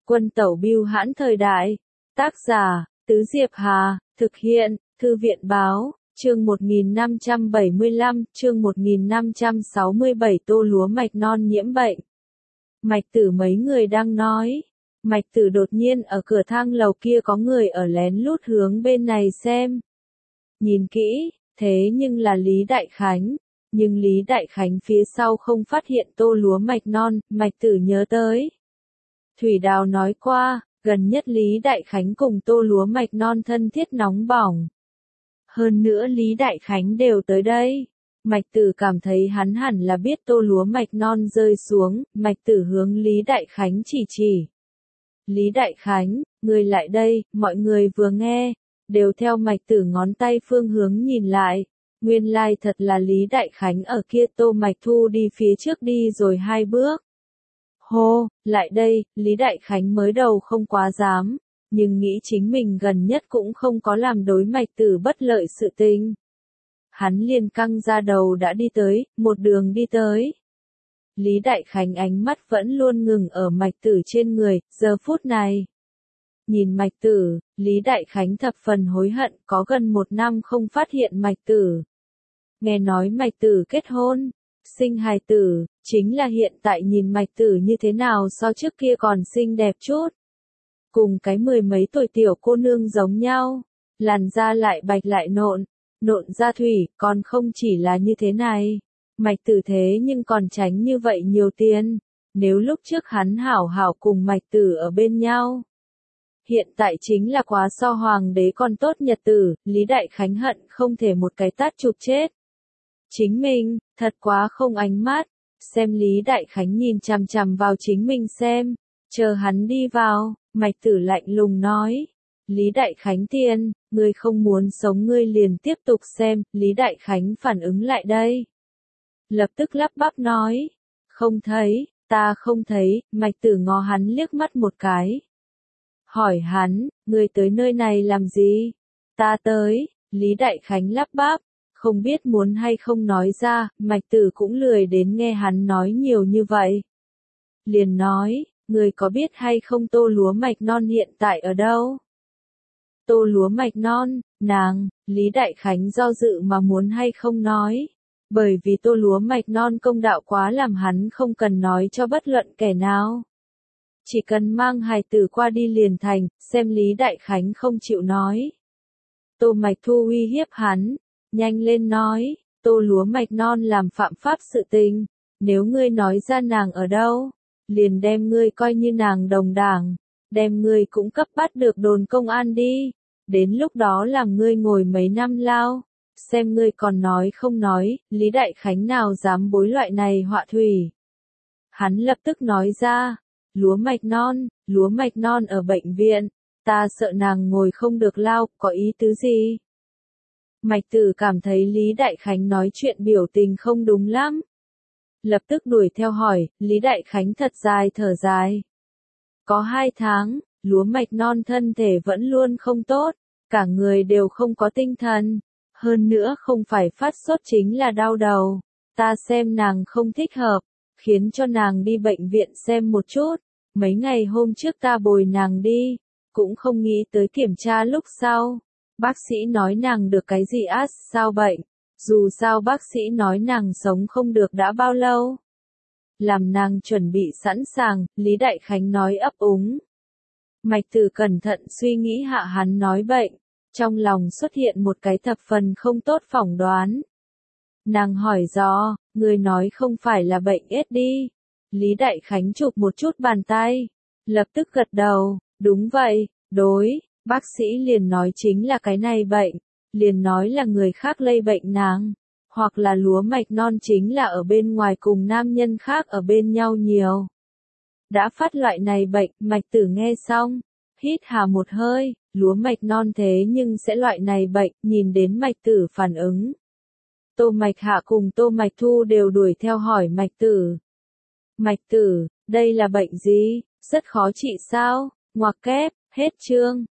Quân tẩu bưu hãn thời đại. Tác giả, Tứ Diệp Hà, thực hiện, Thư viện báo, chương 1575, chương 1567 tô lúa mạch non nhiễm bệnh. Mạch Tử mấy người đang nói. Mạch Tử đột nhiên ở cửa thang lầu kia có người ở lén lút hướng bên này xem. Nhìn kỹ, thế nhưng là Lý Đại Khánh. Nhưng Lý Đại Khánh phía sau không phát hiện tô lúa mạch non, Mạch Tử nhớ tới. Thủy Đào nói qua, gần nhất Lý Đại Khánh cùng tô lúa mạch non thân thiết nóng bỏng. Hơn nữa Lý Đại Khánh đều tới đây. Mạch Tử cảm thấy hắn hẳn là biết tô lúa mạch non rơi xuống, Mạch Tử hướng Lý Đại Khánh chỉ. Lý Đại Khánh, người lại đây, mọi người vừa nghe, đều theo Mạch Tử ngón tay phương hướng nhìn lại. Nguyên lai thật là Lý Đại Khánh ở kia. Tô Mạch Thu đi phía trước đi rồi 2 bước. Hô, lại đây, Lý Đại Khánh mới đầu không quá dám, nhưng nghĩ chính mình gần nhất cũng không có làm đối Mạch Tử bất lợi sự tình. Hắn liền căng ra đầu đã đi tới, một đường đi tới. Lý Đại Khánh ánh mắt vẫn luôn ngừng ở Mạch Tử trên người, giờ phút này. Nhìn Mạch Tử, Lý Đại Khánh thập phần hối hận, có gần 1 năm không phát hiện Mạch Tử. Nghe nói Mạch Tử kết hôn, sinh hài tử, chính là hiện tại nhìn Mạch Tử như thế nào so trước kia còn xinh đẹp chút. Cùng cái 10 mấy tuổi tiểu cô nương giống nhau, làn da lại bạch lại nộn da thủy, còn không chỉ là như thế này. Mạch Tử thế nhưng còn tránh như vậy nhiều tiền, nếu lúc trước hắn hảo hảo cùng Mạch Tử ở bên nhau. Hiện tại chính là quá so hoàng đế còn tốt nhật tử, Lý Đại Khánh hận không thể một cái tát chụp chết. Chính mình, thật quá không ánh mắt, xem Lý Đại Khánh nhìn chằm chằm vào chính mình xem, chờ hắn đi vào, Mạch Tử lạnh lùng nói. Lý Đại Khánh tiền, ngươi không muốn sống ngươi liền tiếp tục xem, Lý Đại Khánh phản ứng lại đây. Lập tức lắp bắp nói, không thấy, ta không thấy, Mạch Tử ngó hắn liếc mắt một cái. Hỏi hắn, ngươi tới nơi này làm gì? Ta tới, Lý Đại Khánh lắp bắp, không biết muốn hay không nói ra, Mạch Tử cũng lười đến nghe hắn nói nhiều như vậy. Liền nói, ngươi có biết hay không tô lúa mạch non hiện tại ở đâu? Tô lúa mạch non, nàng, Lý Đại Khánh do dự mà muốn hay không nói. Bởi vì tô lúa mạch non công đạo quá làm hắn không cần nói cho bất luận kẻ nào. Chỉ cần mang hài tử qua đi liền thành, xem Lý Đại Khánh không chịu nói. Tô Mạch Thu uy hiếp hắn, nhanh lên nói, tô lúa mạch non làm phạm pháp sự tình, nếu ngươi nói ra nàng ở đâu, liền đem ngươi coi như nàng đồng đảng, đem ngươi cũng cấp bắt được đồn công an đi, đến lúc đó làm ngươi ngồi mấy năm lao, xem ngươi còn nói không nói, Lý Đại Khánh nào dám bối loại này họa thủy. Hắn lập tức nói ra, lúa mạch non ở bệnh viện, ta sợ nàng ngồi không được lao, có ý tứ gì? Mạch Tử cảm thấy Lý Đại Khánh nói chuyện biểu tình không đúng lắm. Lập tức đuổi theo hỏi, Lý Đại Khánh thật dài thở dài. Có 2 tháng, lúa mạch non thân thể vẫn luôn không tốt, cả người đều không có tinh thần. Hơn nữa không phải phát sốt chính là đau đầu. Ta xem nàng không thích hợp, khiến cho nàng đi bệnh viện xem một chút. Mấy ngày hôm trước ta bồi nàng đi, cũng không nghĩ tới kiểm tra lúc sau. Bác sĩ nói nàng được cái gì sao bệnh, dù sao bác sĩ nói nàng sống không được đã bao lâu. Làm nàng chuẩn bị sẵn sàng, Lý Đại Khánh nói ấp úng. Mạch Tử cẩn thận suy nghĩ hạ hắn nói bệnh, trong lòng xuất hiện một cái thập phần không tốt phỏng đoán. Nàng hỏi dò, người nói không phải là bệnh ết đi. Lý Đại Khánh chụp một chút bàn tay, lập tức gật đầu, đúng vậy, đối. Bác sĩ liền nói chính là cái này bệnh, liền nói là người khác lây bệnh nàng, hoặc là lúa mạch non chính là ở bên ngoài cùng nam nhân khác ở bên nhau nhiều. Đã phát loại này bệnh, Mạch Tử nghe xong, hít hà một hơi, lúa mạch non thế nhưng sẽ loại này bệnh, nhìn đến Mạch Tử phản ứng. Tô Mạch Hạ cùng Tô Mạch Thu đều đuổi theo hỏi Mạch Tử. Mạch Tử, đây là bệnh gì, rất khó trị sao, ngoặc kép, hết chương.